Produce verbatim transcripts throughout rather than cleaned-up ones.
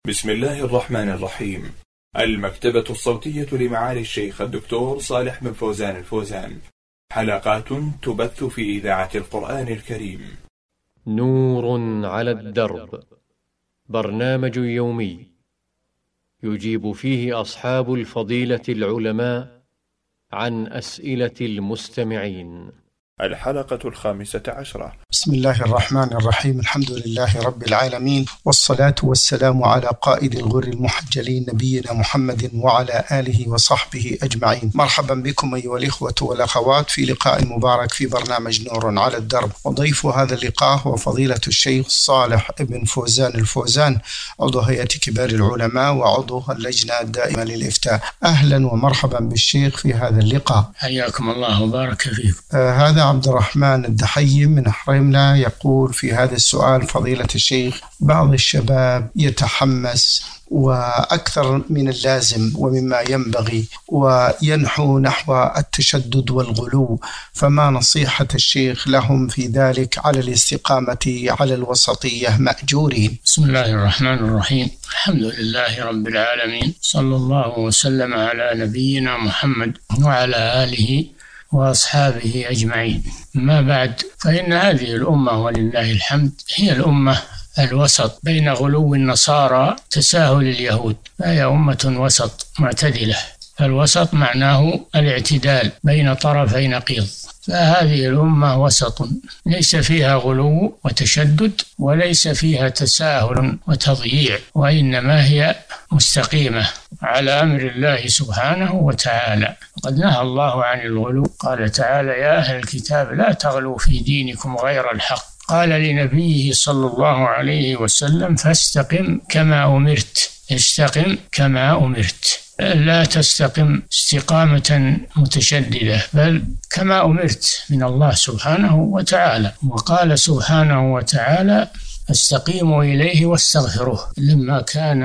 بسم الله الرحمن الرحيم. المكتبة الصوتية لمعالي الشيخ الدكتور صالح بن فوزان الفوزان، حلقات تبث في إذاعة القرآن الكريم. نور على الدرب، برنامج يومي يجيب فيه أصحاب الفضيلة العلماء عن أسئلة المستمعين. الحلقة الخامسة عشرة. بسم الله الرحمن الرحيم. الحمد لله رب العالمين، والصلاة والسلام على قائد الغر المحجلين نبينا محمد وعلى آله وصحبه أجمعين. مرحبا بكم أيها الإخوة والأخوات في لقاء مبارك في برنامج نور على الدرب، وضيف هذا اللقاء هو فضيلة الشيخ صالح بن فوزان الفوزان، عضو هيئة كبار العلماء وعضو اللجنة الدائمة للإفتاء. أهلا ومرحبا بالشيخ في هذا اللقاء. حياكم الله وبارك فيكم. آه هذا عبد الرحمن الدحيم من حريملة يقول في هذا السؤال: فضيلة الشيخ، بعض الشباب يتحمس وأكثر من اللازم ومما ينبغي وينحو نحو التشدد والغلو، فما نصيحة الشيخ لهم في ذلك على الاستقامة على الوسطية مأجورين؟ بسم الله الرحمن الرحيم. الحمد لله رب العالمين، صلى الله وسلم على نبينا محمد وعلى آله وأصحابه أجمعين. ما بعد، فإن هذه الأمة ولله الحمد هي الأمة الوسط بين غلو النصارى تساهل اليهود، فهي أمة وسط معتدلة. فالوسط معناه الاعتدال بين طرفي نقيض، فهذه الأمة وسط ليس فيها غلو وتشدد وليس فيها تساهل وتضييع، وإنما هي مستقيمة على أمر الله سبحانه وتعالى. وقد نهى الله عن الغلو، قال تعالى: يا أهل الكتاب لا تغلوا في دينكم غير الحق. قال لنبيه صلى الله عليه وسلم: فاستقم كما أمرت، استقم كما أمرت، لا تستقم استقامة متشددة، بل كما أمرت من الله سبحانه وتعالى. وقال سبحانه وتعالى: استقيموا إليه واستغفروه. لما كان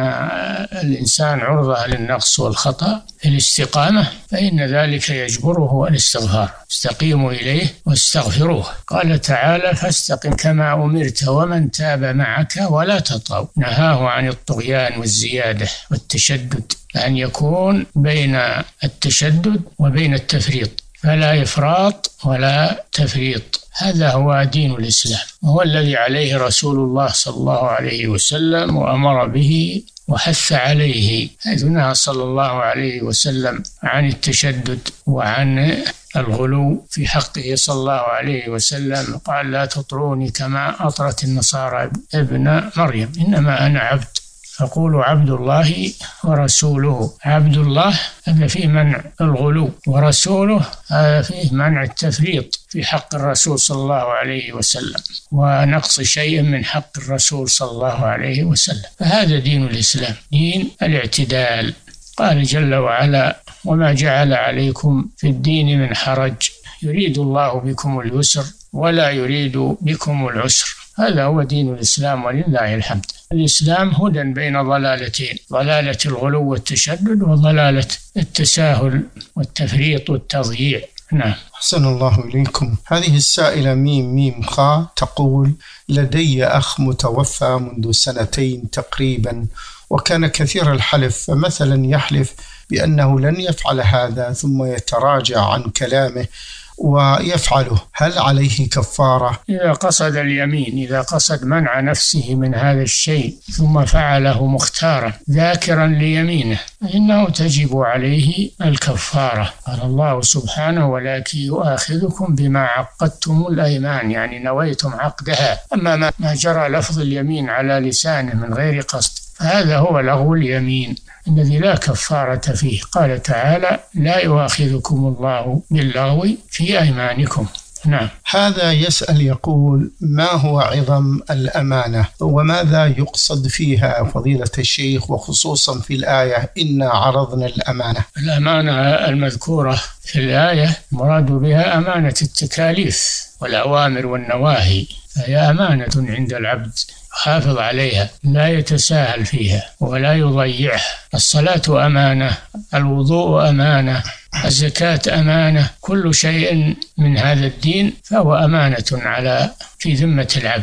الإنسان عرضة للنقص والخطأ في الاستقامة فإن ذلك يجبره الاستغفار. استقيموا إليه واستغفروه. قال تعالى: فاستقم كما أمرت ومن تاب معك ولا تطغوا. نهاه عن الطغيان والزيادة والتشدد، أن يكون بين التشدد وبين التفريط، فلا إفراط ولا تفريط. هذا هو دين الإسلام، وهو الذي عليه رسول الله صلى الله عليه وسلم وأمر به وحث عليه، حيث نهى صلى الله عليه وسلم عن التشدد وعن الغلو في حقه صلى الله عليه وسلم. قال: لا تطروني كما أطرت النصارى ابن مريم، إنما أنا عبد فقولوا عبد الله ورسوله. عبد الله هذا فيه منع الغلو، ورسوله هذا فيه منع التفريط في حق الرسول صلى الله عليه وسلم ونقص شيء من حق الرسول صلى الله عليه وسلم. فهذا دين الإسلام، دين الاعتدال. قال جل وعلا: وما جعل عليكم في الدين من حرج يريد الله بكم اليسر ولا يريد بكم العسر. هذا هو دين الإسلام ولله الحمد. الإسلام هدى بين ضلالتين: ضلالة الغلو والتشدد وضلالة التساهل والتفريط والتضييع. نعم. أحسن الله إليكم. هذه السائلة ميم ميم خاء تقول: لدي أخ متوفى منذ سنتين تقريبا، وكان كثير الحلف، فمثلا يحلف بأنه لن يفعل هذا ثم يتراجع عن كلامه ويفعله، هل عليه كفارة؟ إذا قصد اليمين، إذا قصد منع نفسه من هذا الشيء ثم فعله مختارا ذاكرا ليمينه فإنه تجب عليه الكفارة. قال الله سبحانه: ولكن يؤاخذكم بما عقدتم الأيمان، يعني نويتم عقدها. أما ما جرى لفظ اليمين على لسانه من غير قصد فهذا هو لغو اليمين الذي لا كفارة فيه. قال تعالى: لا يؤاخذكم الله باللغو في أيمانكم. نعم. هذا يسأل يقول: ما هو عظم الأمانة وماذا يقصد فيها فضيلة الشيخ، وخصوصا في الآية إنا عرضنا الأمانة؟ الأمانة المذكورة في الآية مراد بها أمانة التكاليف والأوامر والنواهي، فهي أمانة عند العبد حافظ عليها، لا يتساهل فيها ولا يضيعها. الصلاة أمانة، الوضوء أمانة، الزكاة أمانة، كل شيء من هذا الدين فهو أمانة على في ذمة العبد.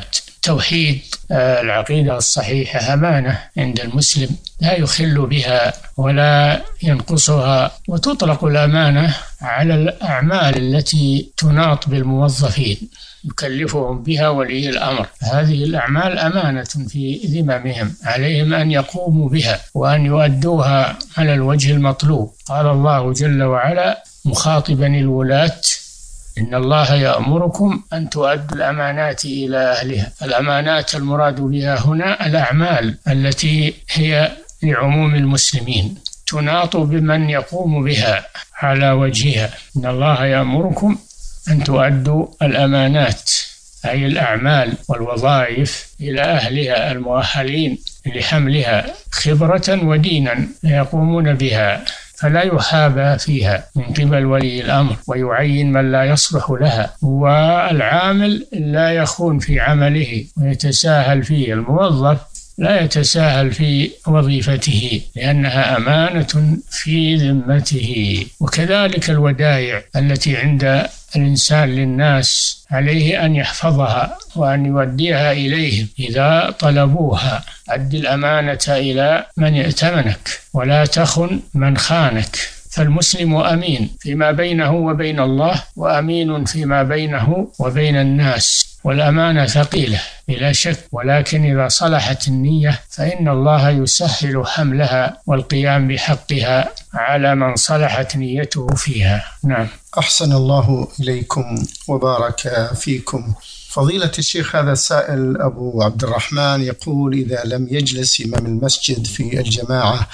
التوحيد العقيدة الصحيحة أمانة عند المسلم لا يخل بها ولا ينقصها، وتطلق الأمانة على الأعمال التي تناط بالموظفين يكلفهم بها ولي الأمر. هذه الأعمال أمانة في ذممهم، عليهم أن يقوموا بها وأن يؤدوها على الوجه المطلوب. قال الله جل وعلا مخاطبا الولاة: إن الله يأمركم أن تؤدوا الأمانات إلى أهلها. الأمانات المراد بها هنا الأعمال التي هي لعموم المسلمين تناط بمن يقوم بها على وجهها. إن الله يأمركم أن تؤدوا الأمانات أي الأعمال والوظائف إلى أهلها المؤهلين لحملها خبرة ودينا يقومون بها، فلا يحابى فيها من قبل ولي الأمر ويعين من لا يصلح لها، والعامل لا يخون في عمله ويتساهل فيه، الموظف لا يتساهل في وظيفته لأنها أمانة في ذمته. وكذلك الودائع التي عند الإنسان للناس عليه أن يحفظها وأن يوديها إليهم إذا طلبوها. أد الأمانة إلى من ائتمنك ولا تخن من خانك. فالمسلم أمين فيما بينه وبين الله، وأمين فيما بينه وبين الناس، والأمانة ثقيلة بلا شك، ولكن إذا صلحت النية فإن الله يسهل حملها والقيام بحقها على من صلحت نيته فيها. نعم. أحسن الله إليكم وبارك فيكم. فضيلة الشيخ، هذا السائل أبو عبد الرحمن يقول: إذا لم يجلس إمام المسجد في الجماعة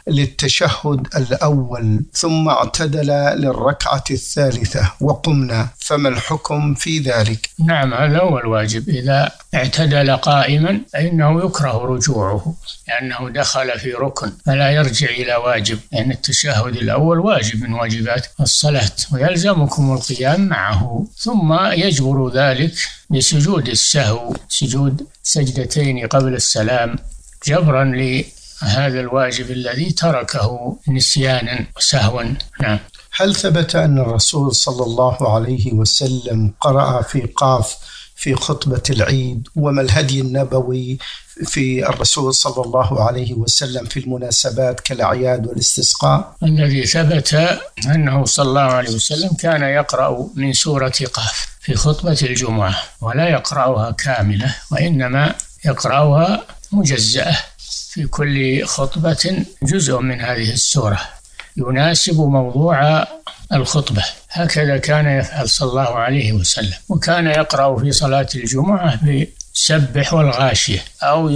للتشهد الأول ثم اعتدل للركعة الثالثة وقمنا، فما الحكم في ذلك؟ نعم، هذا هو الواجب. إذا اعتدل قائما فإنه يكره رجوعه لأنه دخل في ركن، فلا يرجع إلى واجب، لأن التشهد الأول واجب من واجبات الصلاة ويلزمكم القيام معه، ثم يجبر ذلك بسجود السهو، سجود سجدتين قبل السلام، جبرا لهذا الواجب الذي تركه نسيانا وسهوا. نعم. هل ثبت أن الرسول صلى الله عليه وسلم قرأ في قاف في خطبة العيد؟ وما الهدي النبوي في الرسول صلى الله عليه وسلم في المناسبات كالأعياد والاستسقاء؟ الذي ثبت أنه صلى الله عليه وسلم كان يقرأ من سورة قاف في خطبة الجمعة، ولا يقرأها كاملة، وإنما يقرأها مجزأة في كل خطبة جزء من هذه السورة يناسب موضوع الخطبة. هكذا كان يفعل صلى الله عليه وسلم. وكان يقرأ في صلاة الجمعة بسبح والغاشية، أو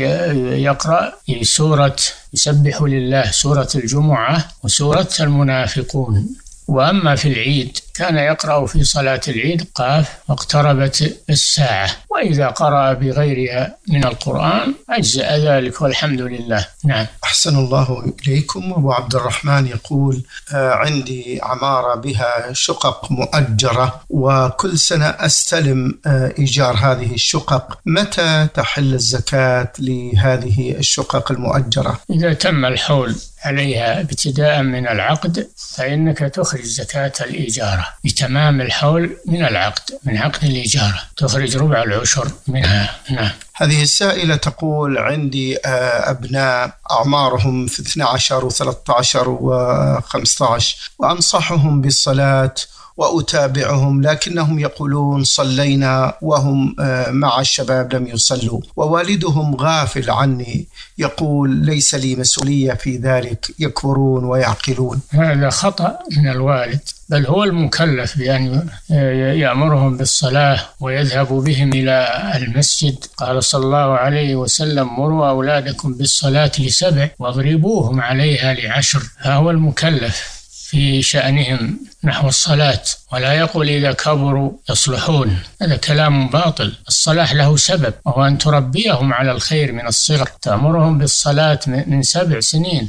يقرأ في سورة يسبح لله، سورة الجمعة وسورة المنافقون. وأما في العيد كان يقرأ في صلاة العيد قاف واقتربت الساعة، وإذا قرأ بغيرها من القرآن أجزأ ذلك والحمد لله. نعم. أحسن الله إليكم. أبو عبد الرحمن يقول: آه عندي عمارة بها شقق مؤجرة، وكل سنة أستلم آه إيجار هذه الشقق، متى تحل الزكاة لهذه الشقق المؤجرة؟ إذا تم الحول عليها ابتداء من العقد فإنك تخرج زكاة الإيجارة بتمام الحول من العقد، من عقد الإيجارة تخرج ربع العشر منها. نعم. هذه السائلة تقول: عندي أبناء أعمارهم في اثني عشر وثلاثة عشر وخمسة عشر، وأنصحهم بالصلاة وأتابعهم، لكنهم يقولون صلينا وهم مع الشباب لم يصلوا، ووالدهم غافل عني يقول ليس لي مسؤولية في ذلك، يكبرون ويعقلون. هذا خطأ من الوالد، بل هو المكلف بأن يأمرهم بالصلاة ويذهب بهم إلى المسجد. قال صلى الله عليه وسلم: مروا أولادكم بالصلاة لسبع واضربوهم عليها لعشر. فهو المكلف في شأنهم نحو الصلاة، ولا يقول إذا كبروا يصلحون، هذا كلام باطل. الصلاح له سبب، وهو أن تربيهم على الخير من الصغر، تأمرهم بالصلاة من سبع سنين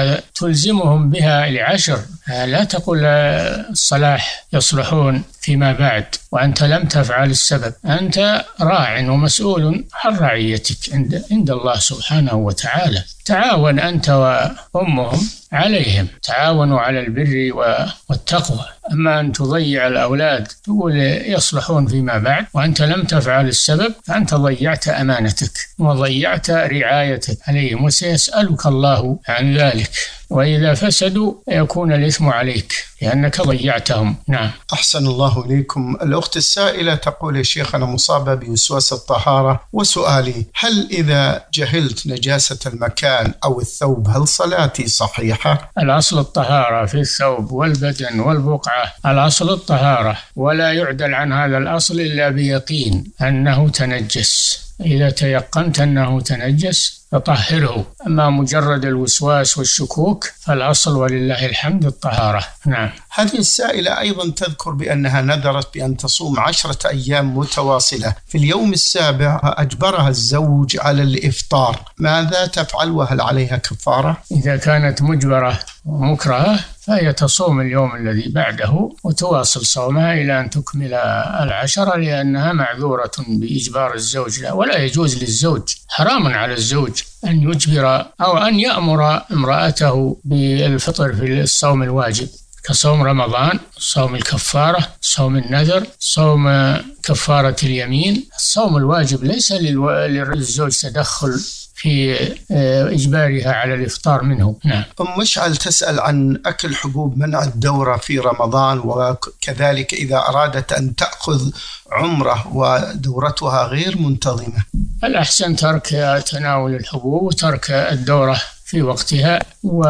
وتلزمهم بها لعشر. لا تقول الصلاح يصلحون فيما بعد وأنت لم تفعل السبب. أنت راع ومسؤول عن رعيتك عند عند الله سبحانه وتعالى. تعاون أنت وأمهم عليهم، تعاونوا على البر والتقوى. أما أن تضيع الأولاد تقول يصلحون فيما بعد وأنت لم تفعل السبب، فأنت ضيعت أمانتك وضيعت رعايتك عليهم، وسيسألك الله عن ذلك، وإذا فسدوا يكون الإثم عليك لأنك ضيعتهم. نعم. أحسن الله إليكم. الأخت السائلة تقول: يا شيخ، أنا مصابة بوسواس الطهارة، وسؤالي: هل إذا جهلت نجاسة المكان أو الثوب هل صلاتي صحيحة؟ الأصل الطهارة في الثوب والبدن والبقعة، الأصل الطهارة، ولا يعدل عن هذا الأصل إلا بيقين أنه تنجس. إذا تيقنت أنه تنجس فطهره، أما مجرد الوسواس والشكوك فالأصل ولله الحمد الطهارة. نعم. هذه السائلة أيضا تذكر بأنها نذرت بأن تصوم عشرة أيام متواصلة، في اليوم السابع أجبرها الزوج على الإفطار، ماذا تفعل وهل عليها كفارة؟ إذا كانت مجبرة ومكرهة فهي تصوم اليوم الذي بعده وتواصل صومها إلى أن تكمل العشرة، لأنها معذورة بإجبار الزوج لا، ولا يجوز للزوج، حرام على الزوج أن يجبر أو أن يأمر امرأته بالفطر في الصوم الواجب كصوم رمضان، صوم الكفارة، صوم النذر، صوم كفارة اليمين. الصوم الواجب ليس للزوج تدخل في إجبارها على الإفطار منه. نعم. أم مشعل تسأل عن أكل حبوب منع الدورة في رمضان، وكذلك إذا أرادت أن تأخذ عمرة ودورتها غير منتظمة. الأحسن ترك تناول الحبوب وترك الدورة في وقتها،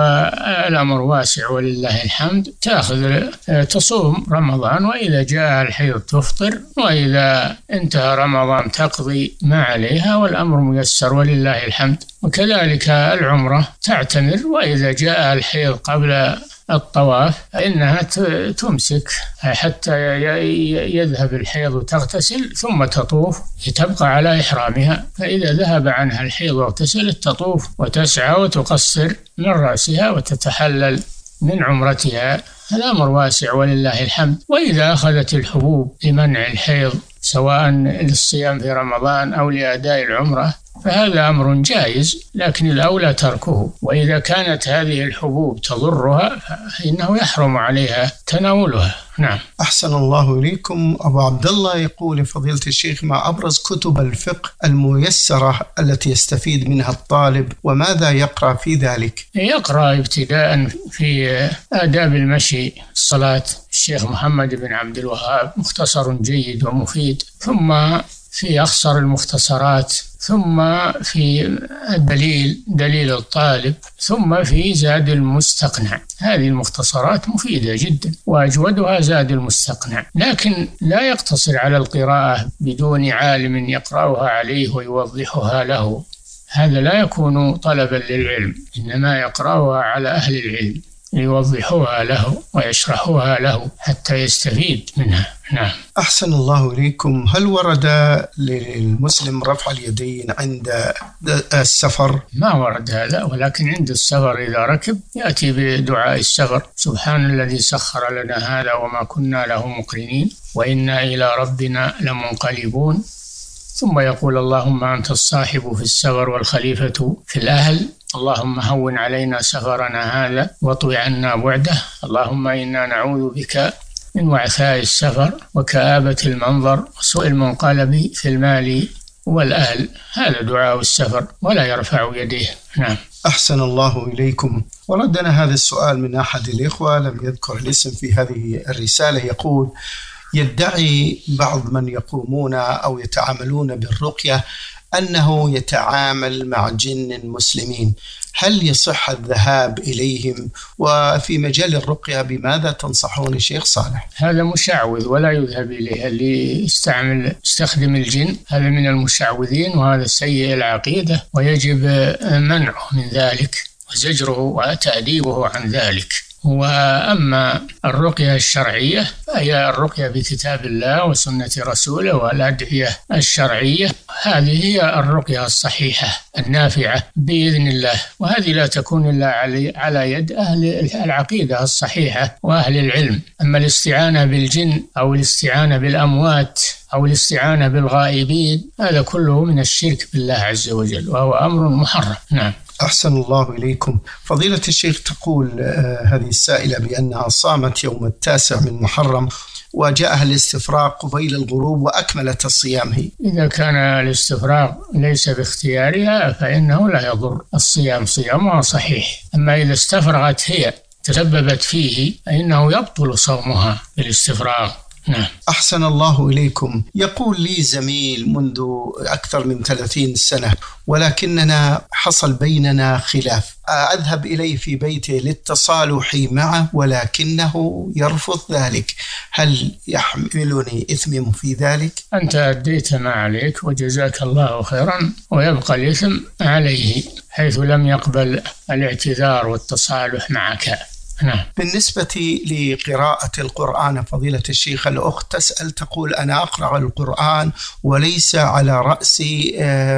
والأمر واسع ولله الحمد. تأخذ تصوم رمضان، وإذا جاء الحيض تفطر، وإذا انتهى رمضان تقضي ما عليها، والأمر ميسر ولله الحمد. وكذلك العمرة تعتمر، وإذا جاء الحيض قبل الطواف فإنها تمسك حتى يذهب الحيض وتغتسل ثم تطوف، تبقى على إحرامها. فإذا ذهب عنها الحيض واغتسلت تطوف وتسعى وتقصر من رأسها وتتحلل من عمرتها. الأمر واسع ولله الحمد. وإذا أخذت الحبوب لمنع الحيض سواء للصيام في رمضان أو لأداء العمرة فهذا أمر جائز، لكن الأولى تركه. وإذا كانت هذه الحبوب تضرها فإنه يحرم عليها تناولها. نعم. أحسن الله إليكم. أبو عبد الله يقول: فضيلة الشيخ، ما أبرز كتب الفقه الميسرة التي يستفيد منها الطالب، وماذا يقرأ في ذلك؟ يقرأ ابتداء في آداب المشي الصلاة الشيخ محمد بن عبد الوهاب، مختصر جيد ومفيد، ثم في أخصر المختصرات، ثم في الدليل دليل الطالب، ثم في زاد المستقنع. هذه المختصرات مفيدة جدا، وأجودها زاد المستقنع، لكن لا يقتصر على القراءة بدون عالم يقرأها عليه ويوضحها له، هذا لا يكون طلبا للعلم، إنما يقرأها على أهل العلم ليوضحوها له ويشرحوها له حتى يستفيد منها. نعم. أحسن الله إليكم. هل ورد للمسلم رفع اليدين عند السفر؟ ما ورد هذا، ولكن عند السفر إذا ركب يأتي بدعاء السفر: سبحان الذي سخر لنا هذا وما كنا له مقرنين وإنا إلى ربنا لمنقلبون. ثم يقول: اللهم أنت الصاحب في السفر والخليفة في الأهل، اللهم هون علينا سفرنا هذا واطوي عنا بعده، اللهم إنا نعوذ بك من وعثاء السفر وكآبة المنظر وسوء المنقلب في المال والأهل. هذا دعاء السفر ولا يرفع يديه. نعم. أحسن الله إليكم. وردنا هذا السؤال من أحد الإخوة لم يذكر الاسم في هذه الرسالة، يقول: يدعي بعض من يقومون أو يتعاملون بالرقية أنه يتعامل مع جن مسلمين، هل يصح الذهاب إليهم؟ وفي مجال الرقية بماذا تنصحون شيخ صالح؟ هذا مشعوذ ولا يذهب إليه، اللي يستعمل يستخدم الجن هذا من المشعوذين، وهذا سيء العقيدة، ويجب منعه من ذلك وزجره وتأديبه عن ذلك. وأما الرقية الشرعية فهي الرقية بكتاب الله وسنة رسوله والأدعية الشرعية، هذه هي الرقية الصحيحة النافعة بإذن الله، وهذه لا تكون إلا على يد أهل العقيدة الصحيحة وأهل العلم. أما الاستعانة بالجن أو الاستعانة بالأموات أو الاستعانة بالغائبين هذا كله من الشرك بالله عز وجل، وهو أمر محرم. نعم. أحسن الله إليكم. فضيلة الشيخ، تقول آه هذه السائلة بأنها صامت يوم التاسع من محرم وجاءها الاستفراغ قبيل الغروب وأكملت الصيام هي. إذا كان الاستفراغ ليس باختيارها فإنه لا يضر الصيام، صيامها صحيح. أما إذا استفرغت هي تسببت فيه فإنه يبطل صومها بالاستفراغ. نعم. أحسن الله إليكم. يقول لي زميل منذ أكثر من ثلاثين سنة ولكننا حصل بيننا خلاف، أذهب إليه في بيته للتصالح معه ولكنه يرفض ذلك، هل يحملني إثم في ذلك؟ أنت أديت ما عليك وجزاك الله خيرا، ويبقى الإثم عليه حيث لم يقبل الاعتذار والتصالح معك. نعم. بالنسبة لقراءة القرآن فضيلة الشيخ، الأخت تسأل تقول أنا أقرأ القرآن وليس على رأسي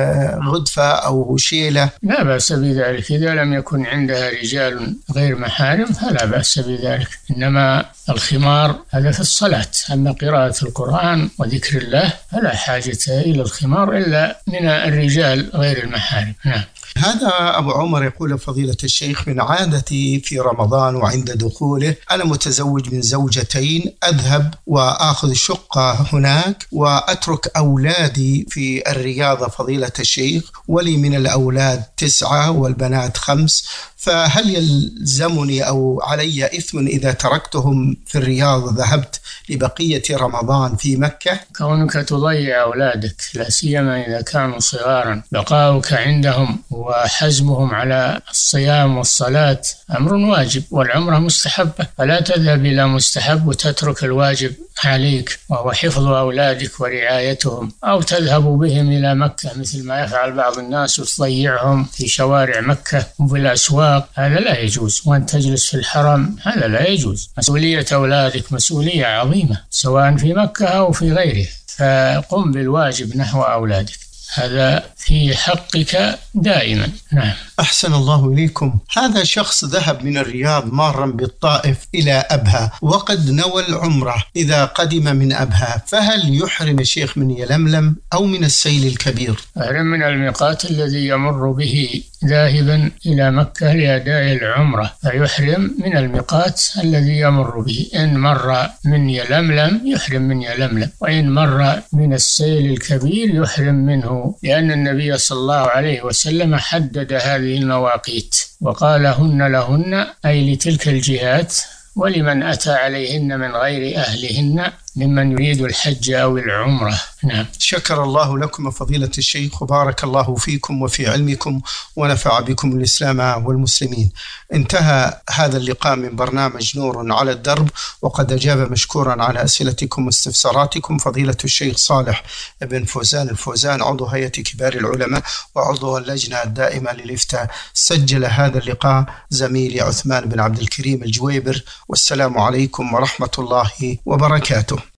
غدفة أو شيلة. لا بأس بذلك إذا لم يكن عندها رجال غير محارم فلا بأس بذلك، إنما الخمار هذا في الصلاة. أما قراءة القرآن وذكر الله فلا حاجة إلى الخمار إلا من الرجال غير المحارم. نعم. هذا أبو عمر يقول فضيلة الشيخ من عادتي في رمضان وعند دخوله أنا متزوج من زوجتين، أذهب وأخذ شقة هناك وأترك أولادي في الرياضة فضيلة الشيخ، ولي من الأولاد تسعة والبنات خمس، فهل يلزمني أو علي إثم إذا تركتهم في الرياض وذهبت لبقية رمضان في مكة؟ كونك تضيع أولادك لا سيما إذا كانوا صغارا، بقاؤك عندهم وحزمهم على الصيام والصلاة أمر واجب، والعمرة مستحبة، فلا تذهب إلى مستحب وتترك الواجب عليك وهو حفظ أولادك ورعايتهم، أو تذهب بهم إلى مكة مثل ما يفعل بعض الناس وتضيعهم في شوارع مكة وفي الأسواق، هذا لا يجوز. وأن تجلس في الحرم هذا لا يجوز. مسؤولية أولادك مسؤولية عظيمة سواء في مكة أو في غيره، فقم بالواجب نحو أولادك، هذا في حقك دائما. نعم. أحسن الله إليكم. هذا شخص ذهب من الرياض مارا بالطائف إلى أبها وقد نوى العمرة إذا قدم من أبها، فهل يحرم الشيخ من يلملم أو من السيل الكبير؟ يحرم من الميقات الذي يمر به ذاهبا إلى مكة لأداء العمرة، فيحرم من الميقات الذي يمر به. إن مر من يلملم يحرم من يلملم، وإن مر من السيل الكبير يحرم منه، لأن النبي صلى الله عليه وسلم حدد هذه المواقيت وقال هن لهن، أي لتلك الجهات، ولمن أتى عليهن من غير أهلهن ممن يريد الحج أو العمرة. نعم. شكر الله لكم فضيلة الشيخ وبارك الله فيكم وفي علمكم ونفع بكم الإسلام والمسلمين. انتهى هذا اللقاء من برنامج نور على الدرب، وقد أجاب مشكورا على أسئلتكم واستفساراتكم فضيلة الشيخ صالح بن فوزان الفوزان عضو هيئة كبار العلماء وعضو اللجنة الدائمة للإفتاء. سجل هذا اللقاء زميلي عثمان بن عبد الكريم الجويبر، والسلام عليكم ورحمة الله وبركاته.